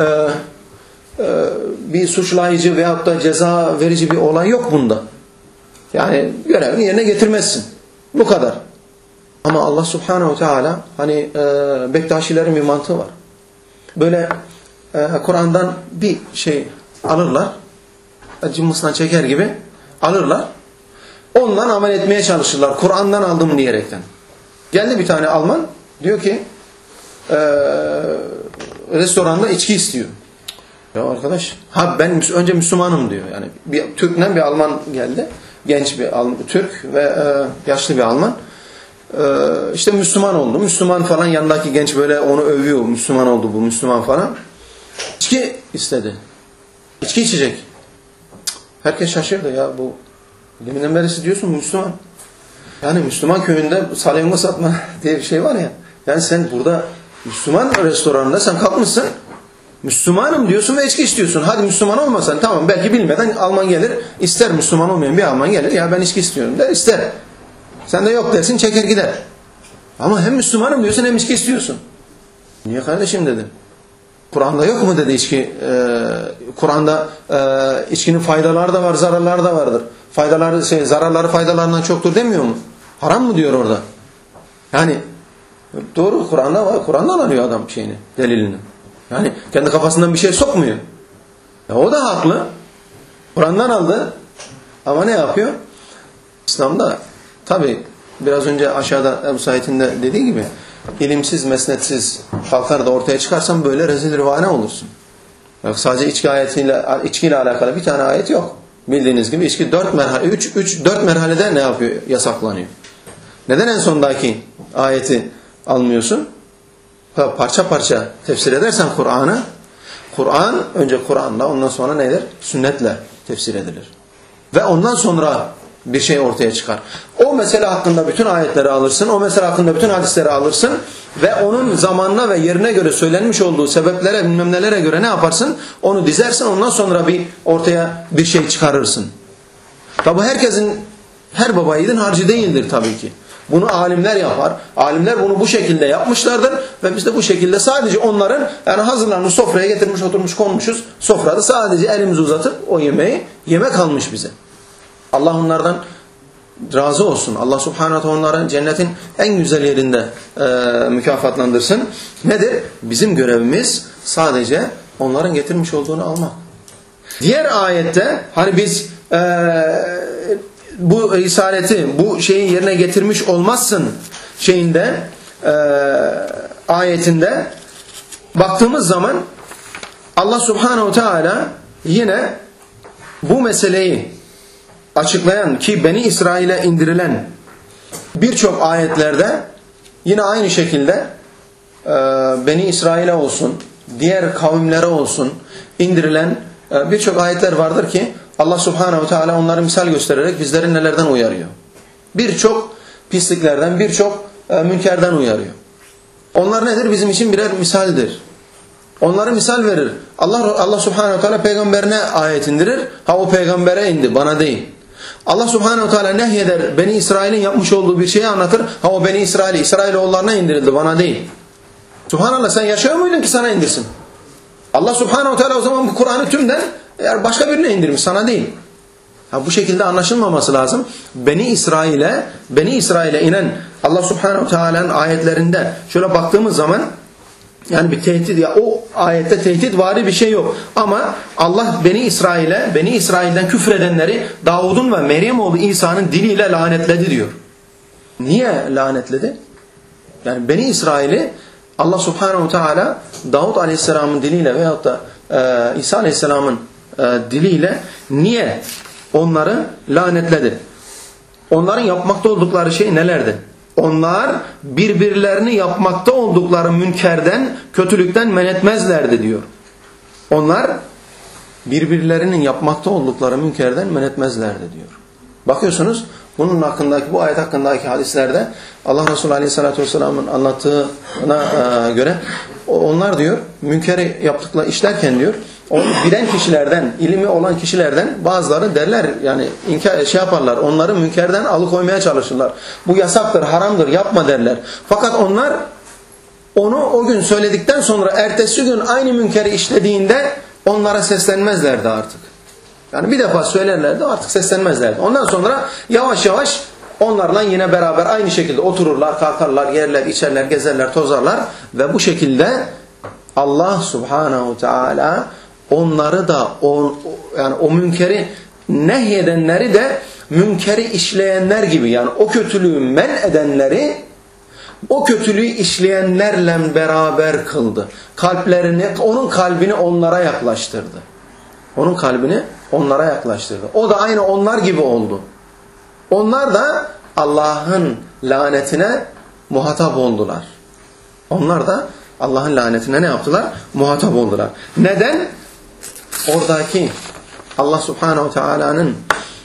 bir suçlayıcı veyahut da ceza verici bir olay yok bunda. Yani görevini yerine getirmezsin. Bu kadar. Ama Allah Subhanahu Teala hani Bektaşilerin bir mantığı var. Böyle Kur'an'dan bir şey alırlar. Cımbızdan çeker gibi alırlar. Ondan amel etmeye çalışırlar. Kur'an'dan aldım diyerekten. Geldi bir tane Alman. Diyor ki restoranda içki istiyor. Ya arkadaş, ben önce Müslümanım diyor. Yani bir Türk'ten bir Alman geldi. Genç bir Türk ve yaşlı bir Alman. İşte Müslüman oldu. Müslüman falan, yanındaki genç böyle onu övüyor. Müslüman oldu bu, Müslüman falan. İçki istedi. İçki içecek. Herkes şaşırdı ya, bu deminden berisi diyorsun Müslüman. Yani Müslüman köyünde salyangozma satma diye bir şey var ya. Yani sen burada Müslüman restoranında sen kalkmışsın. Müslümanım diyorsun ve içki istiyorsun. Hadi Müslüman olmasan tamam, belki bilmeden Alman gelir. İster Müslüman olmayan bir Alman gelir. Ya ben içki istiyorum der, ister. Sen de yok dersin, çeker gider. Ama hem Müslümanım diyorsun hem içki istiyorsun. Niye kardeşim dedi. Kur'an'da yok mu dedi içki. Kur'an'da içkinin faydaları da var, zararları da vardır. Zararları faydalarından çoktur demiyor mu? Haram mı diyor orada? Yani doğru, Kur'an'da var. Kur'an'dan alıyor adam şeyini, delilini. Yani kendi kafasından bir şey sokmuyor. Ya o da haklı. Kur'an'dan aldı. Ama ne yapıyor? İslam'da tabi biraz önce aşağıda Ebu Said'in de dediği gibi ilimsiz, mesnetsiz halklar da ortaya çıkarsan böyle rezil rivane olursun. Yok, sadece içkiyle alakalı bir tane ayet yok. Bildiğiniz gibi içki 4 merhalede ne yapıyor? Yasaklanıyor. Neden en sondaki ayeti almıyorsun? Parça parça tefsir edersen Kur'an önce Kur'an'la, ondan sonra nedir? Sünnetle tefsir edilir. Ve ondan sonra bir şey ortaya çıkar. O mesele hakkında bütün ayetleri alırsın, o mesele hakkında bütün hadisleri alırsın ve onun zamanına ve yerine göre söylenmiş olduğu sebeplere, bilmem nelere göre ne yaparsın? Onu dizersin, ondan sonra ortaya bir şey çıkarırsın. Tabi her baba yiğidin harcı değildir tabii ki. Bunu alimler yapar. Alimler bunu bu şekilde yapmışlardır ve biz de bu şekilde sadece onların yani hazırlanmış, sofraya getirmiş, oturmuş, konmuşuz. Sofrada sadece elimizi uzatıp o yemeği yemek almış bize. Allah onlardan razı olsun. Allah Subhanahu Teala onların cennetin en güzel yerinde mükafatlandırsın. Nedir? Bizim görevimiz sadece onların getirmiş olduğunu almak. Diğer ayette hani biz bu risaleti, bu şeyi yerine getirmiş olmazsın ayetinde baktığımız zaman Allah Subhanahu Teala yine bu meseleyi açıklayan ki Beni İsrail'e indirilen birçok ayetlerde yine aynı şekilde Beni İsrail'e olsun, diğer kavimlere olsun indirilen birçok ayetler vardır ki Allah Subhanahu Teala onları misal göstererek bizleri nelerden uyarıyor. Birçok pisliklerden, birçok münkerden uyarıyor. Onlar nedir? Bizim için birer misaldir. Onları misal verir. Allah Subhanahu Teala peygamberine ayet indirir. O peygambere indi, bana değil. Allah Subhanahu Teala nehyeder, Beni İsrail'in yapmış olduğu bir şeyi anlatır. O Beni İsrailoğullarına indirildi, bana değil. Subhanallah, sen yaşıyor muydun ki sana indirsin? Allah Subhanahu Teala o zaman bu Kur'an'ı tümden başka birine indirmiş, sana değil. Bu şekilde anlaşılmaması lazım. Beni İsrail'e inen Allah Subhanahu Teala'nın ayetlerinde şöyle baktığımız zaman yani bir tehdit, ya o ayette tehditvari bir şey yok. Ama Allah Beni İsrail'den küfredenleri Davud'un ve Meryem oğlu İsa'nın diliyle lanetledi diyor. Niye lanetledi? Yani Beni İsrail'i Allah Subhanahu Teala Davud Aleyhisselam'ın diliyle veyahut da İsa Aleyhisselam'ın diliyle niye onları lanetledi? Onların yapmakta oldukları şey nelerdi? Onlar birbirlerini yapmakta oldukları münkerden, kötülükten men etmezlerdi diyor. Onlar birbirlerinin yapmakta oldukları münkerden men etmezlerdi diyor. Bakıyorsunuz bunun hakkındaki, bu ayet hakkındaki hadislerde Allah Resulü Aleyhisselatü Vesselam'ın anlattığına göre onlar diyor münkeri yaptıkları işlerken diyor onu bilen kişilerden, ilmi olan kişilerden bazıları derler yani yaparlar. Onları münkerden alıkoymaya çalışırlar. Bu yasaktır, haramdır, yapma derler. Fakat onlar onu o gün söyledikten sonra ertesi gün aynı münkeri işlediğinde onlara seslenmezlerdi artık. Yani bir defa söylerlerdi, artık seslenmezlerdi. Ondan sonra yavaş yavaş onlarla yine beraber aynı şekilde otururlar, kalkarlar, yerler, içerler, gezerler, tozarlar ve bu şekilde Allah Subhanahu Teala onları da yani o münkeri nehyedenleri de münkeri işleyenler gibi, yani o kötülüğü men edenleri o kötülüğü işleyenlerle beraber kıldı. Onun kalbini onlara yaklaştırdı. Onun kalbini onlara yaklaştırdı. O da aynı onlar gibi oldu. Onlar da Allah'ın lanetine muhatap oldular. Onlar da Allah'ın lanetine ne yaptılar? Muhatap oldular. Neden? Oradaki Allah Subhanahu Teala'nın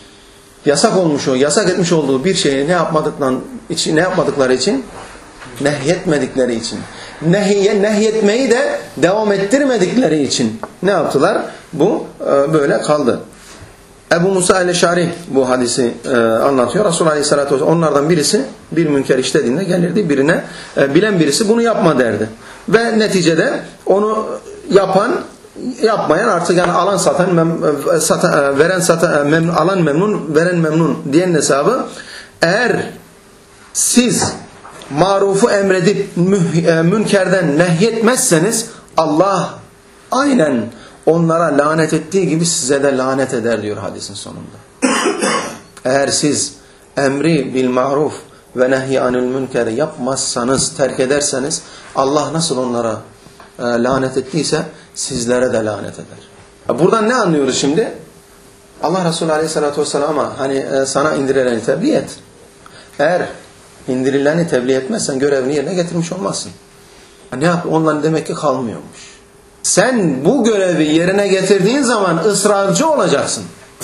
yasak etmiş olduğu bir şeyi ne yapmadıkları için? Nehyetmedikleri için. Nehyetmeyi de devam ettirmedikleri için ne yaptılar? Bu böyle kaldı. Ebu Musa el-Eş'ari bu hadisi anlatıyor. Resulullah Aleyhisselatü Vesselam onlardan birisi bir münker işlediğinde gelirdi birine, bilen birisi bunu yapma derdi. Ve neticede onu yapmayan artık yani alan satan, alan memnun, veren memnun diyen hesabı, eğer siz marufu emredip münkerden nehyetmezseniz Allah aynen onlara lanet ettiği gibi size de lanet eder diyor hadisin sonunda. Eğer siz emri bil maruf ve nehy anil münkeri yapmazsanız, terk ederseniz Allah nasıl onlara lanet ettiyse sizlere de lanet eder. Buradan ne anlıyoruz şimdi? Allah Resulü Aleyhisselatü Vesselam'a hani sana indirileni tebliğ et. Eğer indirileni tebliğ etmezsen görevini yerine getirmiş olmazsın. Ne yap? Onların demek ki kalmıyormuş. Sen bu görevi yerine getirdiğin zaman ısrarcı olacaksın.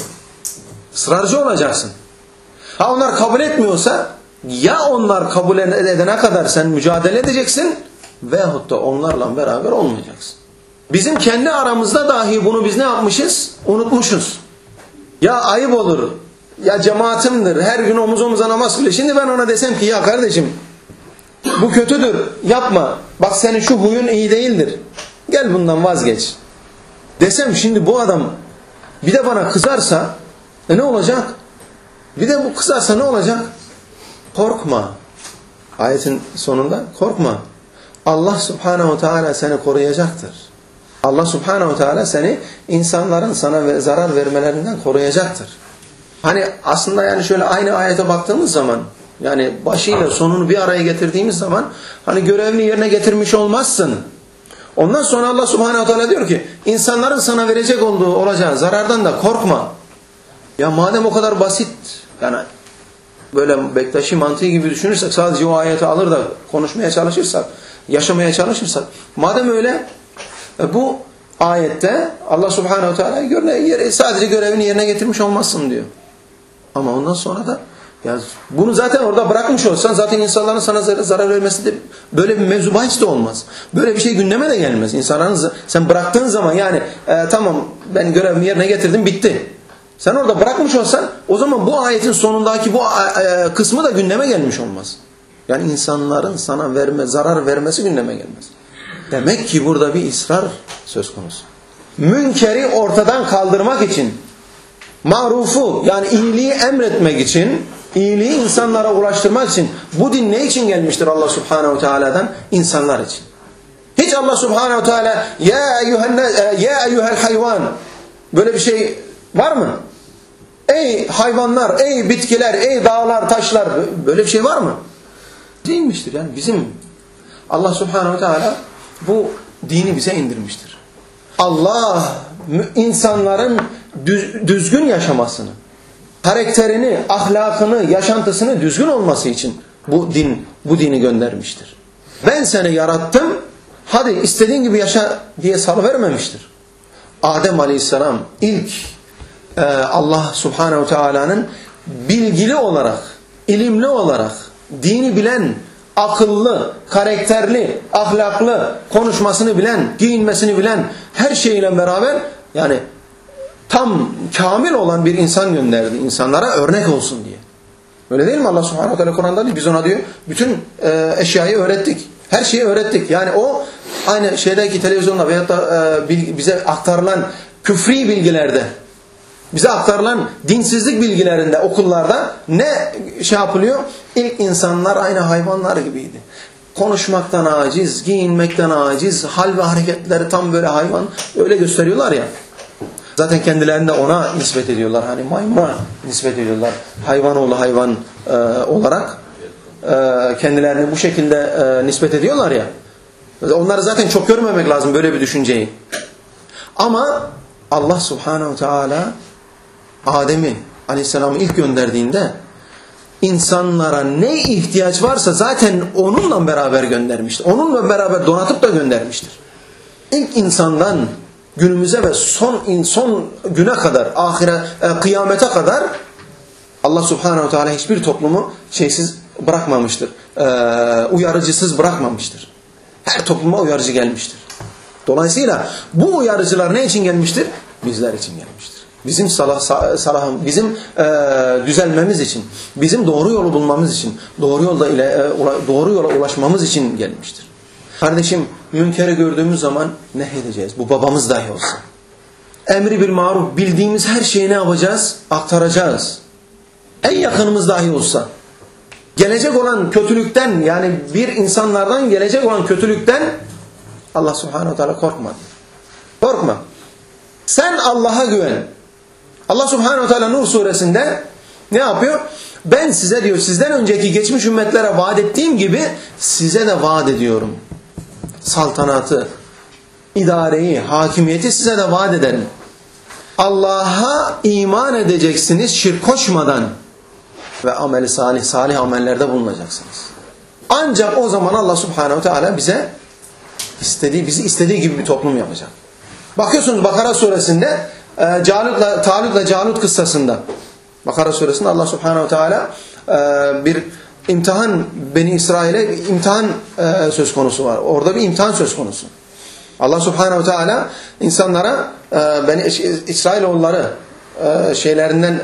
Israrcı olacaksın. Ha onlar kabul etmiyorsa ya onlar kabul edene kadar sen mücadele edeceksin veyahut da onlarla beraber olmayacaksın. Bizim kendi aramızda dahi bunu biz ne yapmışız? Unutmuşuz. Ya ayıp olur. Ya cemaatimdir. Her gün omuz omuza namaz kılıyor. Şimdi ben ona desem ki ya kardeşim bu kötüdür. Yapma. Bak senin şu huyun iyi değildir. Gel bundan vazgeç. Desem şimdi bu adam bir de bana kızarsa ne olacak? Bir de bu kızarsa ne olacak? Korkma. Ayetin sonunda korkma. Allah Subhanahu Teala seni koruyacaktır. Allah Subhanahu Teala seni insanların sana zarar vermelerinden koruyacaktır. Hani aslında yani şöyle aynı ayete baktığımız zaman yani başıyla sonunu bir araya getirdiğimiz zaman hani görevini yerine getirmiş olmazsın. Ondan sonra Allah Subhanahu Teala diyor ki insanların sana verecek olacağı zarardan da korkma. Ya madem o kadar basit yani böyle Bektaşi mantığı gibi düşünürsek sadece o ayeti alır da konuşmaya çalışırsak, yaşamaya çalışırsak madem öyle bu ayette Allah Subhanahu Teala sadece görevini yerine getirmiş olmazsın diyor. Ama ondan sonra da ya bunu zaten orada bırakmış olsan zaten insanların sana zarar vermesi de böyle bir mevzu bahis de olmaz. Böyle bir şey gündeme de gelmez. İnsanların sen bıraktığın zaman yani tamam ben görevimi yerine getirdim bitti. Sen orada bırakmış olsan o zaman bu ayetin sonundaki bu kısmı da gündeme gelmiş olmaz. Yani insanların sana zarar vermesi gündeme gelmez. Demek ki burada bir ısrar söz konusu. Münkeri ortadan kaldırmak için, marufu yani iyiliği emretmek için, iyiliği insanlara ulaştırmak için bu din ne için gelmiştir Allah Subhanahu Teala'dan? İnsanlar için. Hiç Allah Subhanahu Teala ya eyyuhel hayvan böyle bir şey var mı? Ey hayvanlar, ey bitkiler, ey dağlar, taşlar böyle bir şey var mı? Değilmiştir yani bizim Allah Subhanahu Teala bu dini bize indirmiştir. Allah insanların düzgün yaşamasını, karakterini, ahlakını, yaşantısını düzgün olması için bu dini göndermiştir. Ben seni yarattım, hadi istediğin gibi yaşa diye salıvermemiştir. Adem Aleyhisselam ilk Allah Subhanahu Teala'nın bilgili olarak, ilimli olarak, dini bilen, akıllı, karakterli, ahlaklı, konuşmasını bilen, giyinmesini bilen, her şeyle beraber yani tam kamil olan bir insan gönderdi insanlara örnek olsun diye. Öyle değil mi? Allah Subhanahu Teala Kur'an'da diyor, biz ona diyor bütün eşyayı öğrettik. Her şeyi öğrettik. Yani o aynı şeydeki televizyonda veyahut da bize aktarılan küfri bilgilerde, bize aktarılan dinsizlik bilgilerinde, okullarda ne şey yapılıyor? İlk insanlar aynı hayvanlar gibiydi. Konuşmaktan aciz, giyinmekten aciz, hal ve hareketleri tam böyle hayvan öyle gösteriyorlar ya. Zaten kendilerini de ona nispet ediyorlar. Hani maymuna nispet ediyorlar. Hayvanoğlu hayvan olarak kendilerini bu şekilde nispet ediyorlar ya. Onları zaten çok görmemek lazım böyle bir düşünceyi. Ama Allah Subhanahu Teala Adem'i Aleyhisselam'ı ilk gönderdiğinde insanlara ne ihtiyaç varsa zaten onunla beraber göndermiştir. Onunla beraber donatıp da göndermiştir. İlk insandan günümüze ve son güne kadar, kıyamete kadar Allah Subhanahu Teala hiçbir toplumu şeysiz bırakmamıştır. Uyarıcısız bırakmamıştır. Her topluma uyarıcı gelmiştir. Dolayısıyla bu uyarıcılar ne için gelmiştir? Bizler için gelmiştir. Bizim bizim düzelmemiz için, bizim doğru yolu bulmamız için, doğru yola ulaşmamız için gelmiştir. Kardeşim, münkeri gördüğümüz zaman ne edeceğiz? Bu babamız dahi olsa. Emri bil maruf, bildiğimiz her şeyi ne yapacağız? Aktaracağız. En yakınımız dahi olsa. Gelecek olan kötülükten, yani bir insanlardan gelecek olan kötülükten Allah Subhanahu Teala korkma. Korkma. Sen Allah'a güven. Allah Subhanahu Teala Nur suresinde ne yapıyor? Ben size diyor, sizden önceki geçmiş ümmetlere vaat ettiğim gibi size de vaat ediyorum. Saltanatı, idareyi, hakimiyeti size de vaat ederim. Allah'a iman edeceksiniz şirk koşmadan ve ameli salih amellerde bulunacaksınız. Ancak o zaman Allah Subhanahu Teala bizi istediği gibi bir toplum yapacak. Bakıyorsunuz Bakara suresinde Talut'la Calut kıssasında, Bakara suresinde Allah Subhanahu Teala bir imtihan, Beni İsrail'e imtihan söz konusu var. Orada bir imtihan söz konusu. Allah Subhanahu Teala insanlara İsrailoğulları şeylerinden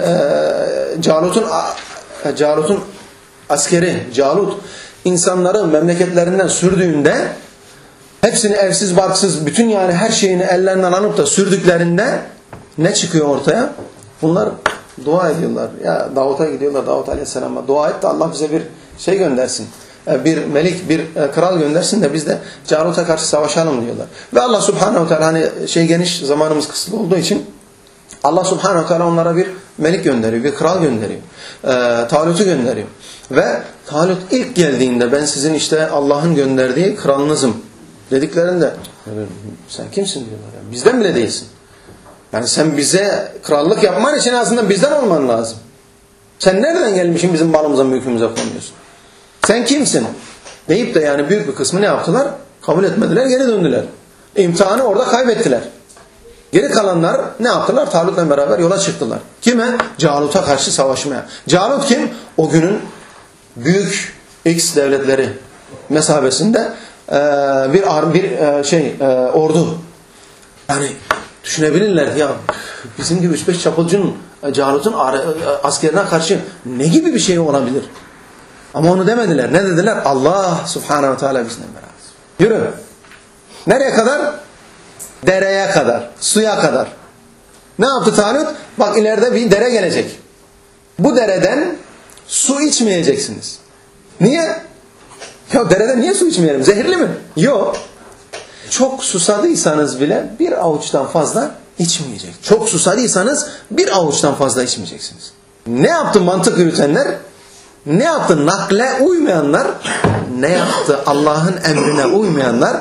Calut'un askeri Calut insanları memleketlerinden sürdüğünde, hepsini evsiz barksız, bütün yani her şeyini ellerinden alıp da sürdüklerinde ne çıkıyor ortaya? Bunlar dua ediyorlar. Ya Davut'a gidiyorlar, Davut Aleyhisselam'a. Dua et de Allah bize bir şey göndersin. Bir melik, bir kral göndersin de biz de Calut'a karşı savaşalım diyorlar. Ve Allah Subhanahu Teala, hani geniş, zamanımız kısıtlı olduğu için Allah Subhanahu Teala onlara bir melik gönderiyor, bir kral gönderiyor. Talut'u gönderiyor. Ve Talut ilk geldiğinde ben sizin işte Allah'ın gönderdiği kralınızım dediklerinde sen kimsin diyorlar. Ya. Bizden bile değilsin. Yani sen bize krallık yapman için aslında bizden olman lazım. Sen nereden gelmişsin bizim malımıza, mülkümüze konuyorsun? Sen kimsin? Deyip de yani büyük bir kısmı ne yaptılar? Kabul etmediler, geri döndüler. İmtihanı orada kaybettiler. Geri kalanlar ne yaptılar? Talut'la beraber yola çıktılar. Kime? Calut'a karşı savaşmaya. Calut kim? O günün büyük X devletleri mesabesinde bir ordu. Yani düşünebilirler ya, bizim gibi 3-5 çapulcunun Calut'un askerine karşı ne gibi bir şey olabilir? Ama onu demediler. Ne dediler? Allah Subhanahu Teala bizimle beraber. Yürü. Nereye kadar? Dereye kadar, suya kadar. Ne yaptı Talut? Bak ileride bir dere gelecek. Bu dereden su içmeyeceksiniz. Niye? Ya dereden niye su içmeyelim? Zehirli mi? Yok. Çok susadıysanız bile bir avuçtan fazla içmeyecek. Çok susadıysanız bir avuçtan fazla içmeyeceksiniz. Ne yaptı mantık yürütenler? Ne yaptı nakle uymayanlar? Ne yaptı Allah'ın emrine uymayanlar?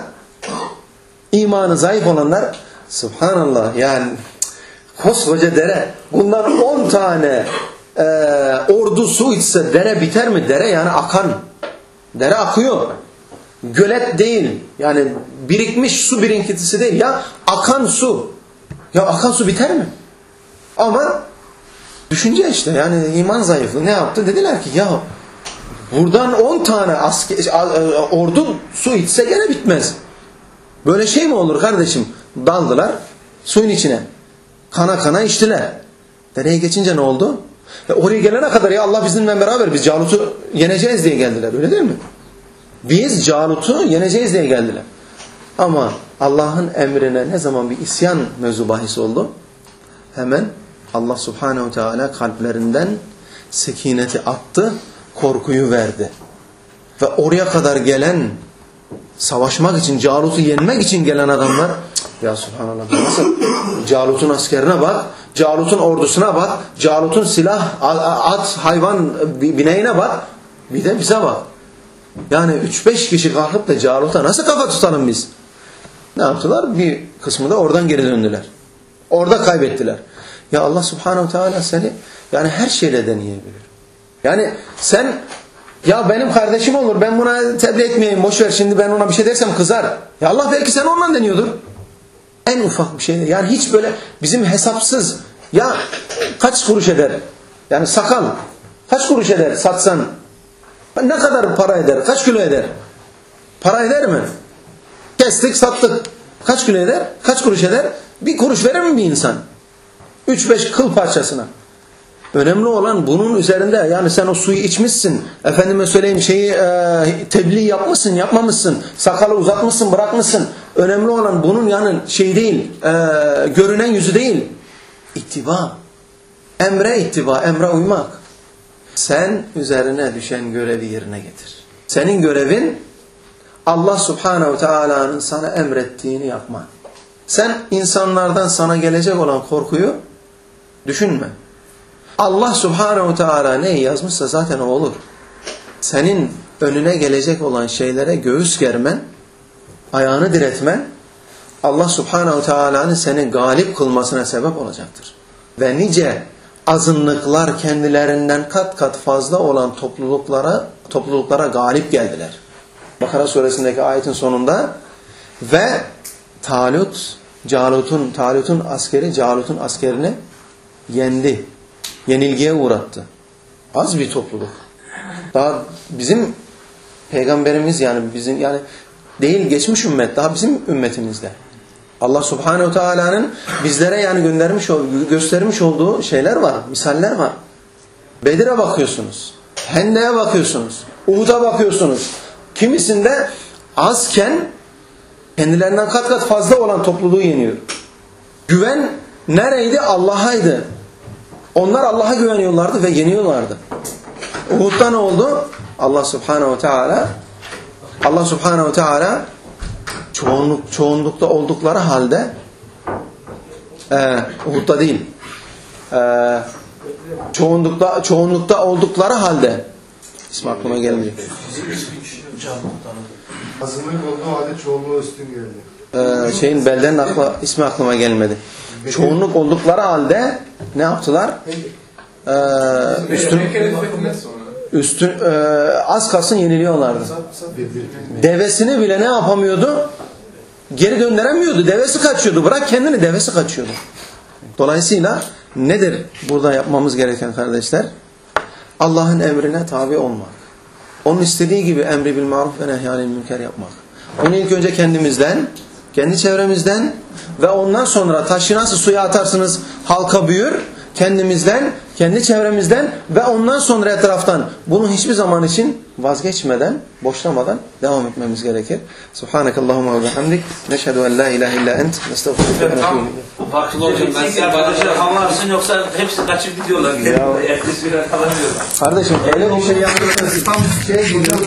İmanı zayıf olanlar, subhanallah, yani koskoca dere, bundan 10 tane ordu su içse dere biter mi? Dere yani akan. Dere akıyor. Gölet değil. Yani birikmiş su birinkintisi değil. Ya akan su. Ya akan su biter mi? Ama düşünce işte, yani iman zayıflığı ne yaptı? Dediler ki ya buradan 10 tane ordu su içse gene bitmez. Böyle şey mi olur kardeşim? Daldılar suyun içine. Kana kana içtiler. Dereye geçince ne oldu? Oraya gelene kadar ya Allah bizimle beraber, biz Calut'u yeneceğiz diye geldiler. Öyle değil mi? Biz Calut'u yeneceğiz diye geldiler. Ama Allah'ın emrine ne zaman bir isyan mevzu bahis oldu? Hemen Allah Subhanahu Teala kalplerinden sekineti attı, korkuyu verdi. Ve oraya kadar gelen, savaşmak için, Calut'u yenmek için gelen adamlar, ya Subhanallah, nasıl? Calut'un askerine bak, Calut'un ordusuna bak, Calut'un silah, at, hayvan bineğine bak, bir de bize bak. Yani 3-5 kişi kalkıp da Calut'a nasıl kafa tutalım biz? Ne yaptılar? Bir kısmı da oradan geri döndüler. Orada kaybettiler. Ya Allah Subhanahu Teala seni yani her şeyle deneyebilir. Yani sen, ya benim kardeşim olur, ben buna tebliğ etmeyeyim, boşver, şimdi ben ona bir şey dersem kızar. Ya Allah belki sen ondan deniyordur. En ufak bir şey. Yani hiç böyle bizim hesapsız, ya kaç kuruş eder? Yani sakal kaç kuruş eder satsan? Ne kadar para eder? Kaç kilo eder? Para eder mi? Kestik, sattık. Kaç kilo eder? Kaç kuruş eder? Bir kuruş verir mi bir insan? 3-5 kıl parçasına. Önemli olan bunun üzerinde, yani sen o suyu içmişsin, efendime söyleyeyim tebliğ yapmışsın, yapmamışsın, sakalı uzatmışsın, bırakmışsın. Önemli olan bunun yani şey değil, görünen yüzü değil. İttiba. Emre ittiba, emre uymak. Sen üzerine düşen görevi yerine getir. Senin görevin Allah Subhanahu Teala'nın sana emrettiğini yapman. Sen insanlardan sana gelecek olan korkuyu düşünme. Allah Subhanahu Teala neyi yazmışsa zaten o olur. Senin önüne gelecek olan şeylere göğüs germen, ayağını diretmen, Allah Subhanahu Teala'nın seni galip kılmasına sebep olacaktır. Ve nice azınlıklar kendilerinden kat kat fazla olan topluluklara galip geldiler. Bakara suresindeki ayetin sonunda ve Calut'un askeri Calut'un askerini yendi. Yenilgiye uğrattı. Az bir topluluk. Daha bizim peygamberimiz, yani bizim, yani değil geçmiş ümmet, daha bizim ümmetimizde. Allah Subhanahu Teala'nın bizlere yani göstermiş olduğu şeyler var, misaller var. Bedir'e bakıyorsunuz, Hende'ye bakıyorsunuz, Uhud'a bakıyorsunuz. Kimisinde azken kendilerinden kat kat fazla olan topluluğu yeniyor. Güven nereydi? Allah'aydı. Onlar Allah'a güveniyorlardı ve yeniyorlardı. Uhud'da ne oldu? Allah Subhanahu Teala çoğunlukta oldukları halde Uhud'da değil, çoğunlukta oldukları halde, ismi aklıma gelmiyor. Azınlık olduğu halde çoğunluğa üstün geldi. Beldenin ismi aklıma gelmedi. Çoğunluk oldukları halde ne yaptılar? Az kalsın yeniliyorlardı. Devesini bile ne yapamıyordu? Geri döndüremiyordu. Devesi kaçıyordu. Bırak kendini, devesi kaçıyordu. Dolayısıyla nedir burada yapmamız gereken kardeşler? Allah'ın emrine tabi olmak. Onun istediği gibi emri bil maruf ve nehyanil münker yapmak. Bunu ilk önce kendimizden, kendi çevremizden ve ondan sonra taşı nasıl suya atarsınız halka büyür, kendimizden, kendi çevremizden ve ondan sonra etraftan bunu hiçbir zaman için vazgeçmeden, boşlamadan devam etmemiz gerekir. Subhanakallahumma ve bihamdik. Neşhedü en la ilahe illa ent. Nestağfiruke ve netûbü ileyk. Farklı olacak. Ben size arkadaşlar anlarsın yoksa hepsi kaçıp gidiyorlar. Ertesi bir alamıyorlar. Kardeşim öyle bir şey yaptıysanız tam şey gibi